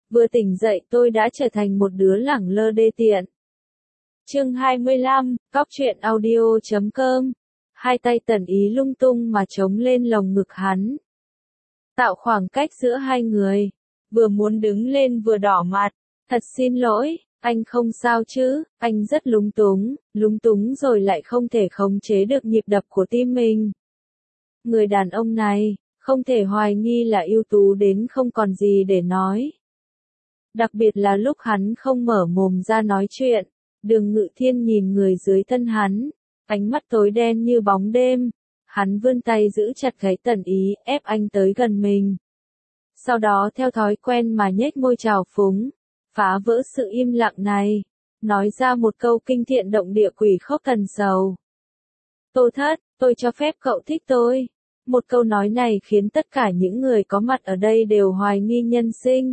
Vừa tỉnh dậy tôi đã trở thành một đứa lẳng lơ đê tiện. Chương 25, cóc truyện audio.com. Hai tay Tần Ý lung tung mà chống lên lồng ngực hắn, tạo khoảng cách giữa hai người. Vừa muốn đứng lên vừa đỏ mặt. Thật xin lỗi, anh không sao chứ? Anh rất lúng túng rồi lại không thể khống chế được nhịp đập của tim mình. Người đàn ông này, không thể hoài nghi là ưu tú đến không còn gì để nói. Đặc biệt là lúc hắn không mở mồm ra nói chuyện. Đường Ngự Thiên nhìn người dưới thân hắn, ánh mắt tối đen như bóng đêm. Hắn vươn tay giữ chặt gáy Tần Ý, ép anh tới gần mình. Sau đó theo thói quen mà nhếch môi trào phúng, phá vỡ sự im lặng này, nói ra một câu kinh thiện động địa quỷ khóc thần sầu. Tô Thất, tôi cho phép cậu thích tôi. Một câu nói này khiến tất cả những người có mặt ở đây đều hoài nghi nhân sinh.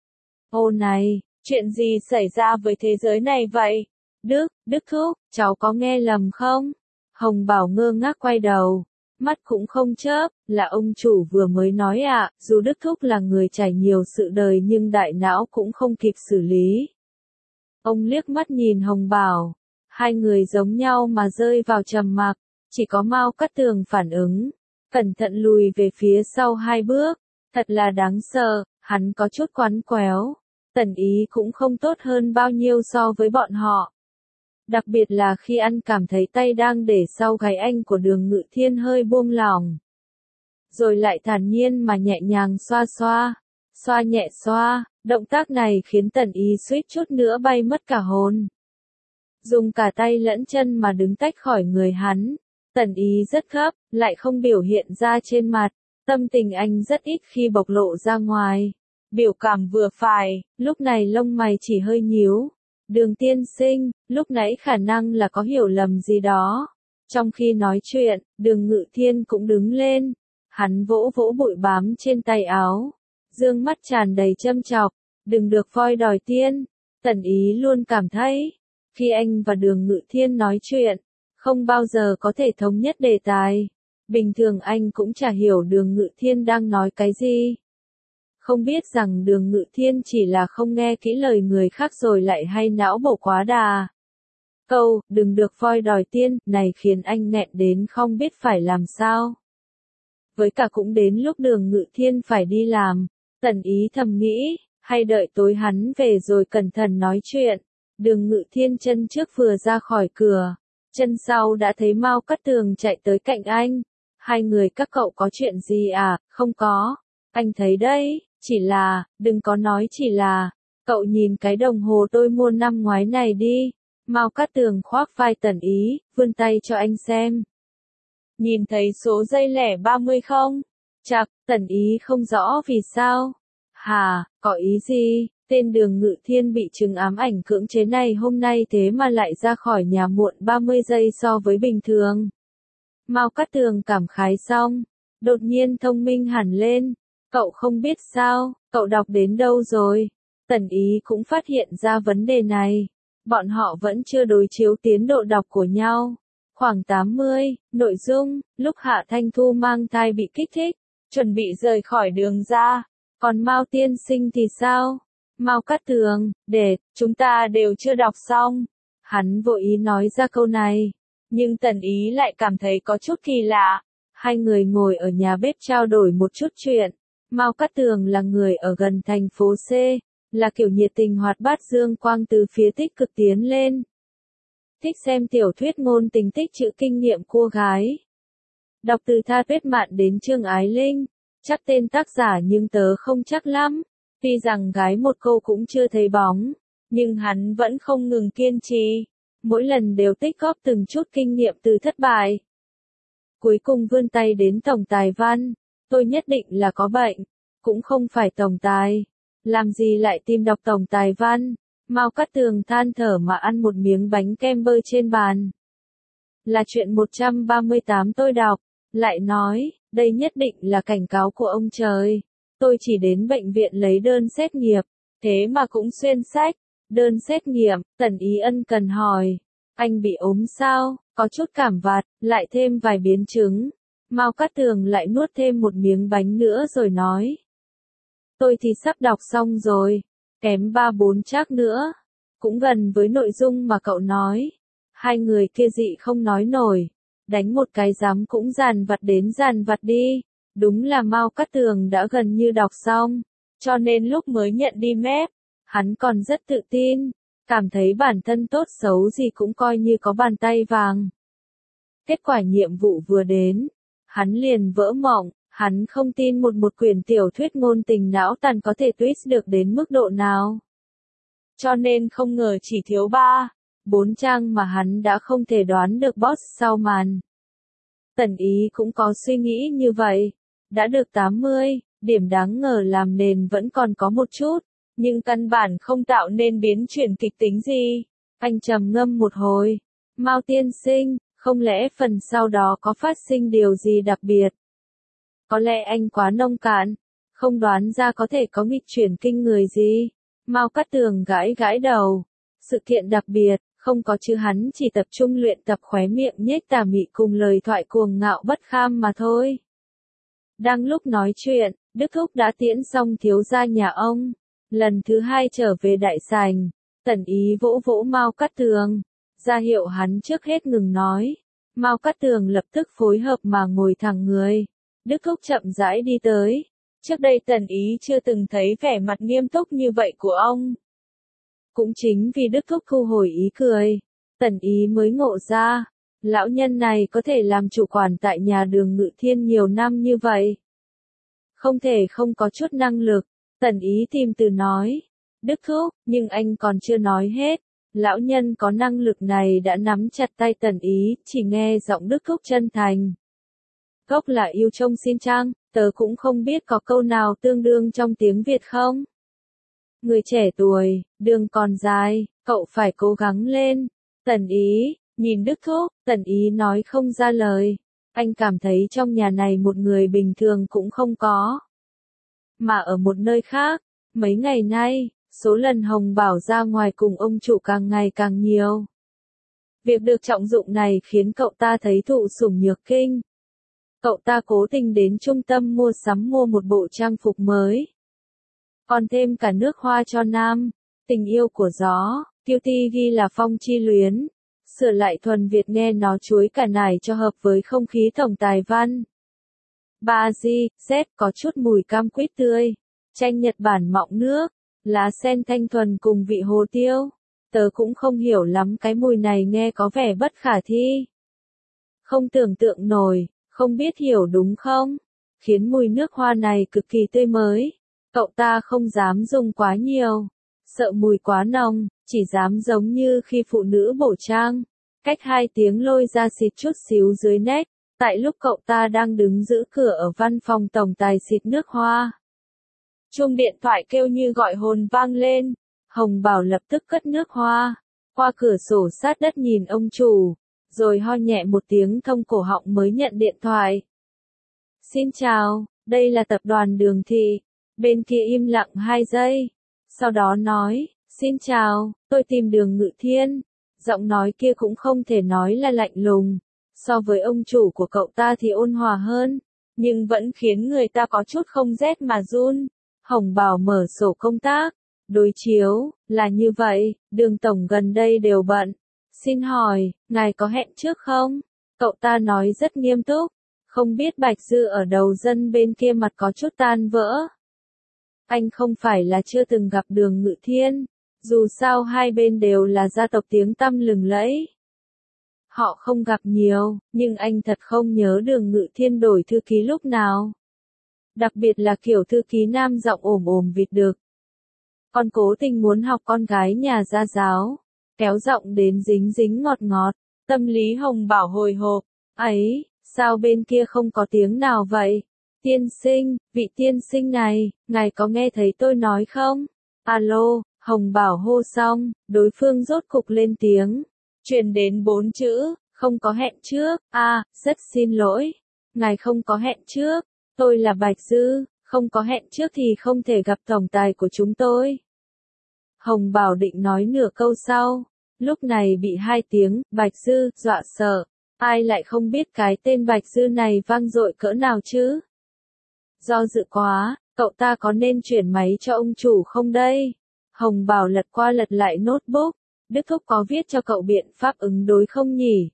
Ô này, chuyện gì xảy ra với thế giới này vậy? Đức Thúc, cháu có nghe lầm không? Hồng Bảo ngơ ngác quay đầu, mắt cũng không chớp, là ông chủ vừa mới nói ạ, dù Đức Thúc là người trải nhiều sự đời nhưng đại não cũng không kịp xử lý. Ông liếc mắt nhìn Hồng Bảo, hai người giống nhau mà rơi vào trầm mặc, chỉ có Mao Cát Tường phản ứng, cẩn thận lùi về phía sau hai bước, thật là đáng sợ, hắn có chút quắn quéo. Tần Ý cũng không tốt hơn bao nhiêu so với bọn họ. Đặc biệt là khi ăn cảm thấy tay đang để sau gáy anh của Đường Ngự Thiên hơi buông lỏng. Rồi lại thản nhiên mà nhẹ nhàng xoa nhẹ xoa, động tác này khiến Tần Ý suýt chút nữa bay mất cả hồn. Dùng cả tay lẫn chân mà đứng tách khỏi người hắn. Tần Ý rất gấp, lại không biểu hiện ra trên mặt. Tâm tình anh rất ít khi bộc lộ ra ngoài. Biểu cảm vừa phải, lúc này lông mày chỉ hơi nhíu. Đường tiên sinh, lúc nãy khả năng là có hiểu lầm gì đó. Trong khi nói chuyện, Đường Ngự Thiên cũng đứng lên. Hắn vỗ vỗ bụi bám trên tay áo. Dương mắt tràn đầy châm chọc. Đừng được voi đòi tiên. Tần Ý luôn cảm thấy, khi anh và Đường Ngự Thiên nói chuyện, không bao giờ có thể thống nhất đề tài. Bình thường anh cũng chả hiểu Đường Ngự Thiên đang nói cái gì. Không biết rằng Đường Ngự Thiên chỉ là không nghe kỹ lời người khác rồi lại hay não bổ quá đà. Câu, đừng được voi đòi tiên, này khiến anh nghẹn đến không biết phải làm sao. Với cả cũng đến lúc Đường Ngự Thiên phải đi làm, Tần Ý thầm nghĩ, hay đợi tối hắn về rồi cẩn thận nói chuyện. Đường Ngự Thiên chân trước vừa ra khỏi cửa, chân sau đã thấy Mao Cát Tường chạy tới cạnh anh. Hai người các cậu có chuyện gì à? Không có. Anh thấy đấy, chỉ là, đừng có nói chỉ là, cậu nhìn cái đồng hồ tôi mua năm ngoái này đi. Mao Cát Tường khoác vai Tần Ý, vươn tay cho anh xem. Nhìn thấy số giây lẻ 30 không? Chạc, Tần Ý không rõ vì sao. Hà, có ý gì? Tên Đường Ngự Thiên bị chứng ám ảnh cưỡng chế này hôm nay thế mà lại ra khỏi nhà muộn 30 giây so với bình thường. Mao Cát Tường cảm khái xong, đột nhiên thông minh hẳn lên. Cậu không biết sao, cậu đọc đến đâu rồi? Tần Ý cũng phát hiện ra vấn đề này. Bọn họ vẫn chưa đối chiếu tiến độ đọc của nhau. Khoảng 80, nội dung, lúc Hạ Thanh Thu mang thai bị kích thích, chuẩn bị rời khỏi đường ra. Còn Mao tiên sinh thì sao? Mao Cát Tường, chúng ta đều chưa đọc xong. Hắn vội ý nói ra câu này. Nhưng Tần Ý lại cảm thấy có chút kỳ lạ. Hai người ngồi ở nhà bếp trao đổi một chút chuyện. Mao Cát Tường là người ở gần thành phố C, là kiểu nhiệt tình hoạt bát dương quang từ phía tích cực tiến lên. Thích xem tiểu thuyết ngôn tình tích chữ kinh nghiệm cô gái. Đọc từ Tha Tuyết Mạn đến Trương Ái Linh, chắc tên tác giả nhưng tớ không chắc lắm. Tuy rằng gái một câu cũng chưa thấy bóng, nhưng hắn vẫn không ngừng kiên trì. Mỗi lần đều tích góp từng chút kinh nghiệm từ thất bại. Cuối cùng vươn tay đến tổng tài văn. Tôi nhất định là có bệnh, cũng không phải tổng tài. Làm gì lại tìm đọc tổng tài văn? Mao Cát Tường than thở mà ăn một miếng bánh kem bơ trên bàn. Là chuyện 138 tôi đọc, lại nói, đây nhất định là cảnh cáo của ông trời. Tôi chỉ đến bệnh viện lấy đơn xét nghiệm, thế mà cũng xuyên sách. Đơn xét nghiệm, Tần Ý ân cần hỏi. Anh bị ốm sao? Có chút cảm vặt, lại thêm vài biến chứng. Mao Cát Tường lại nuốt thêm một miếng bánh nữa rồi nói. Tôi thì sắp đọc xong rồi. kém 3-4 chắc nữa. Cũng gần với nội dung mà cậu nói. Hai người kia dị không nói nổi. Đánh một cái giám cũng dàn vặt đến dàn vặt đi. Đúng là Mao Cát Tường đã gần như đọc xong. Cho nên lúc mới nhận đi mép, hắn còn rất tự tin. Cảm thấy bản thân tốt xấu gì cũng coi như có bàn tay vàng. Kết quả nhiệm vụ vừa đến, hắn liền vỡ mộng, hắn không tin một quyển tiểu thuyết ngôn tình não tàn có thể twist được đến mức độ nào. Cho nên không ngờ chỉ thiếu 3-4 trang mà hắn đã không thể đoán được boss sau màn. Tần Ý cũng có suy nghĩ như vậy, đã được 80, điểm đáng ngờ làm nền vẫn còn có một chút, nhưng căn bản không tạo nên biến chuyển kịch tính gì. Anh trầm ngâm một hồi, Mao tiên sinh, không lẽ phần sau đó có phát sinh điều gì đặc biệt? Có lẽ anh quá nông cạn, không đoán ra có thể có nghịch chuyển kinh người gì. Mao Cát Tường gãi gãi đầu. Sự kiện đặc biệt, không có chứ, hắn chỉ tập trung luyện tập khóe miệng nhếch tà mị cùng lời thoại cuồng ngạo bất kham mà thôi. Đang lúc nói chuyện, Đức Thúc đã tiễn xong thiếu gia nhà ông. Lần thứ hai trở về đại sảnh, Tần Ý vỗ vỗ Mao Cát Tường, ra hiệu hắn trước hết ngừng nói. Mao Cát Tường lập tức phối hợp mà ngồi thẳng người. Đức Thúc chậm rãi đi tới. Trước đây Tần Ý chưa từng thấy vẻ mặt nghiêm túc như vậy của ông. Cũng chính vì Đức Thúc thu hồi ý cười, Tần Ý mới ngộ ra, lão nhân này có thể làm chủ quản tại nhà Đường Ngự Thiên nhiều năm như vậy. Không thể không có chút năng lực, Tần Ý tìm từ nói. Đức Thúc, nhưng anh còn chưa nói hết. Lão nhân có năng lực này đã nắm chặt tay Tần Ý, chỉ nghe giọng Đức Thúc chân thành. Gốc là yêu trông xin chăng, tớ cũng không biết có câu nào tương đương trong tiếng Việt không? Người trẻ tuổi, đường còn dài, cậu phải cố gắng lên. Tần Ý, nhìn Đức Thúc, Tần Ý nói không ra lời. Anh cảm thấy trong nhà này một người bình thường cũng không có. Mà ở một nơi khác, mấy ngày nay, số lần Hồng Bảo ra ngoài cùng ông chủ càng ngày càng nhiều. Việc được trọng dụng này khiến cậu ta thấy thụ sủng nhược kinh. Cậu ta cố tình đến trung tâm mua sắm mua một bộ trang phục mới. Còn thêm cả nước hoa cho nam, tình yêu của gió, Kiêu Ti ghi là phong chi luyến. Sửa lại thuần Việt nghe nó chuối cả nải cho hợp với không khí tổng tài văn. Ba di, Z có chút mùi cam quýt tươi, chanh Nhật Bản mọng nước, lá sen thanh thuần cùng vị hồ tiêu. Tớ cũng không hiểu lắm cái mùi này nghe có vẻ bất khả thi. Không tưởng tượng nổi, không biết hiểu đúng không? Khiến mùi nước hoa này cực kỳ tươi mới. Cậu ta không dám dùng quá nhiều, sợ mùi quá nồng, chỉ dám giống như khi phụ nữ bổ trang, cách 2 tiếng lôi ra xịt chút xíu dưới nách, tại lúc cậu ta đang đứng giữ cửa ở văn phòng tổng tài xịt nước hoa. Chuông điện thoại kêu như gọi hồn vang lên, Hồng Bảo lập tức cất nước hoa, qua cửa sổ sát đất nhìn ông chủ, rồi ho nhẹ một tiếng thông cổ họng mới nhận điện thoại. Xin chào, đây là tập đoàn Đường Thị. Bên kia im lặng 2 giây, sau đó nói, xin chào, tôi tìm Đường Ngự Thiên. Giọng nói kia cũng không thể nói là lạnh lùng, so với ông chủ của cậu ta thì ôn hòa hơn, nhưng vẫn khiến người ta có chút không rét mà run. Hồng Bảo mở sổ công tác, đối chiếu, là như vậy, Đường tổng gần đây đều bận. Xin hỏi, ngài có hẹn trước không? Cậu ta nói rất nghiêm túc, không biết Bạch Dư ở đầu dân bên kia mặt có chút tan vỡ. Anh không phải là chưa từng gặp Đường Ngự Thiên, dù sao hai bên đều là gia tộc tiếng tăm lừng lẫy. Họ không gặp nhiều, nhưng anh thật không nhớ Đường Ngự Thiên đổi thư ký lúc nào. Đặc biệt là kiểu thư ký nam giọng ồm ồm vịt đực. Còn cố tình muốn học con gái nhà gia giáo, kéo giọng đến dính dính ngọt ngọt, tâm lý Hồng Bảo hồi hộp. Ấy, sao bên kia không có tiếng nào vậy? Tiên sinh, vị tiên sinh này, ngài có nghe thấy tôi nói không? Alo, Hồng Bảo hô xong, đối phương rốt cục lên tiếng. Truyền đến 4 chữ, không có hẹn trước. Rất xin lỗi. Ngài không có hẹn trước. Tôi là Bạch Dư, không có hẹn trước thì không thể gặp tổng tài của chúng tôi. Hồng Bảo định nói nửa câu sau. Lúc này bị 2 tiếng, Bạch Dư, dọa sợ. Ai lại không biết cái tên Bạch Dư này vang dội cỡ nào chứ? Do dự quá, cậu ta có nên chuyển máy cho ông chủ không đây? Hồng Bảo lật qua lật lại notebook. Đức Thúc có viết cho cậu biện pháp ứng đối không nhỉ?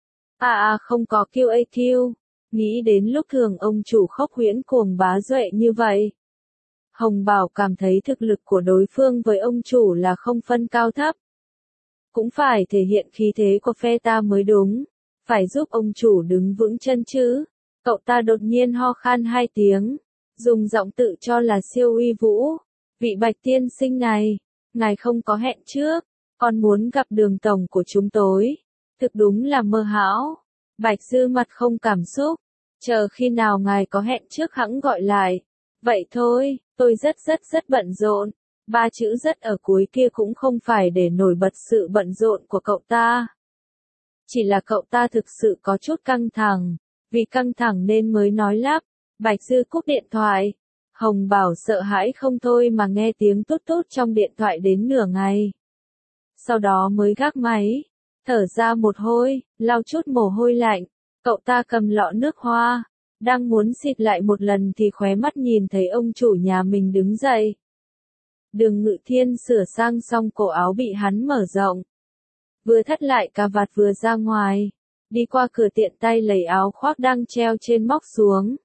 Không có QAQ. Nghĩ đến lúc thường ông chủ khốc huyễn cuồng bá duệ như vậy. Hồng Bảo cảm thấy thực lực của đối phương với ông chủ là không phân cao thấp. Cũng phải thể hiện khí thế của phe ta mới đúng. Phải giúp ông chủ đứng vững chân chứ. Cậu ta đột nhiên ho khan 2 tiếng. Dùng giọng tự cho là siêu uy vũ. Vị Bạch tiên sinh này. Ngài không có hẹn trước. Con muốn gặp Đường tổng của chúng tôi. Thực đúng là mơ hão. Bạch Dư mặt không cảm xúc. Chờ khi nào ngài có hẹn trước hẵng gọi lại. Vậy thôi, tôi rất bận rộn. 3 chữ rất ở cuối kia cũng không phải để nổi bật sự bận rộn của cậu ta. Chỉ là cậu ta thực sự có chút căng thẳng. Vì căng thẳng nên mới nói lắp. Bạch Dư cúp điện thoại. Hồng Bảo sợ hãi không thôi mà nghe tiếng tút tút trong điện thoại đến nửa ngày. Sau đó mới gác máy. Thở ra một hơi, lau chút mồ hôi lạnh. Cậu ta cầm lọ nước hoa. Đang muốn xịt lại một lần thì khóe mắt nhìn thấy ông chủ nhà mình đứng dậy. Đường Ngự Thiên sửa sang xong cổ áo bị hắn mở rộng. Vừa thắt lại cà vạt vừa ra ngoài. Đi qua cửa tiện tay lấy áo khoác đang treo trên móc xuống.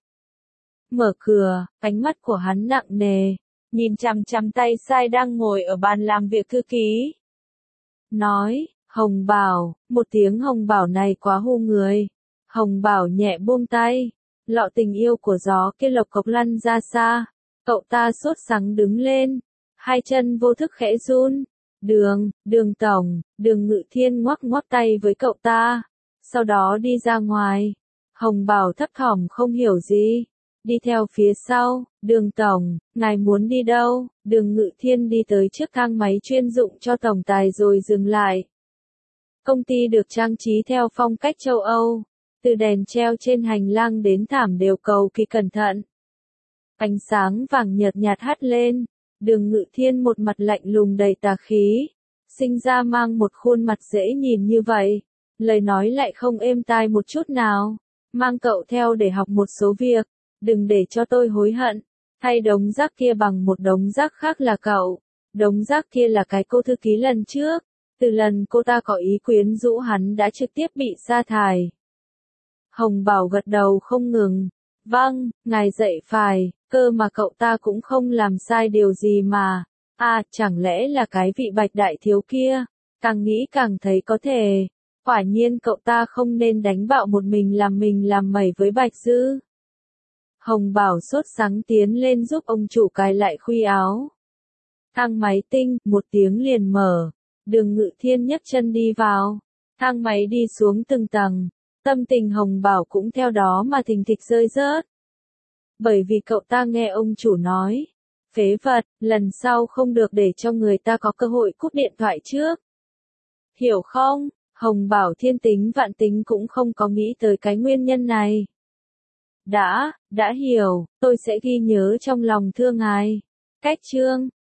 Mở cửa, ánh mắt của hắn nặng nề. Nhìn chằm chằm tay sai đang ngồi ở bàn làm việc thư ký. Nói, Hồng Bảo, một tiếng Hồng Bảo này quá hù người. Hồng Bảo nhẹ buông tay. Lọ tình yêu của gió kia lộc cộc lăn ra xa. Cậu ta sốt sắng đứng lên. 2 chân vô thức khẽ run. Đường tổng, Đường Ngự Thiên ngoắc ngoắc tay với cậu ta. Sau đó đi ra ngoài. Hồng Bảo thấp thỏm không hiểu gì. Đi theo phía sau. Đường tổng, ngài muốn đi đâu? Đường Ngự Thiên đi tới trước thang máy chuyên dụng cho tổng tài rồi dừng lại. Công ty được trang trí theo phong cách châu Âu. Từ đèn treo trên hành lang đến thảm đều cầu kỳ cẩn thận. Ánh sáng vàng nhợt nhạt hắt lên. Đường Ngự Thiên một mặt lạnh lùng đầy tà khí. Sinh ra mang một khuôn mặt dễ nhìn như vậy. Lời nói lại không êm tai một chút nào. Mang cậu theo để học một số việc. Đừng để cho tôi hối hận. Thay đống rác kia bằng một đống rác khác là cậu. Đống rác kia là cái cô thư ký lần trước. Từ lần cô ta có ý quyến rũ hắn đã trực tiếp bị sa thải. Hồng Bảo gật đầu không ngừng. Vâng, ngài dạy phải, cơ mà cậu ta cũng không làm sai điều gì mà. Chẳng lẽ là cái vị Bạch đại thiếu kia? Càng nghĩ càng thấy có thể. Quả nhiên cậu ta không nên đánh bạo một mình làm mẩy với Bạch Dư. Hồng Bảo sốt sắng tiến lên giúp ông chủ cài lại khuy áo. Thang máy tinh, một tiếng liền mở. Đường Ngự Thiên nhấc chân đi vào. Thang máy đi xuống từng tầng. Tâm tình Hồng Bảo cũng theo đó mà thình thịch rơi rớt. Bởi vì cậu ta nghe ông chủ nói. Phế vật, lần sau không được để cho người ta có cơ hội cúp điện thoại trước. Hiểu không? Hồng Bảo thiên tính vạn tính cũng không có nghĩ tới cái nguyên nhân này. Đã hiểu, tôi sẽ ghi nhớ trong lòng thưa ngài. Cách chương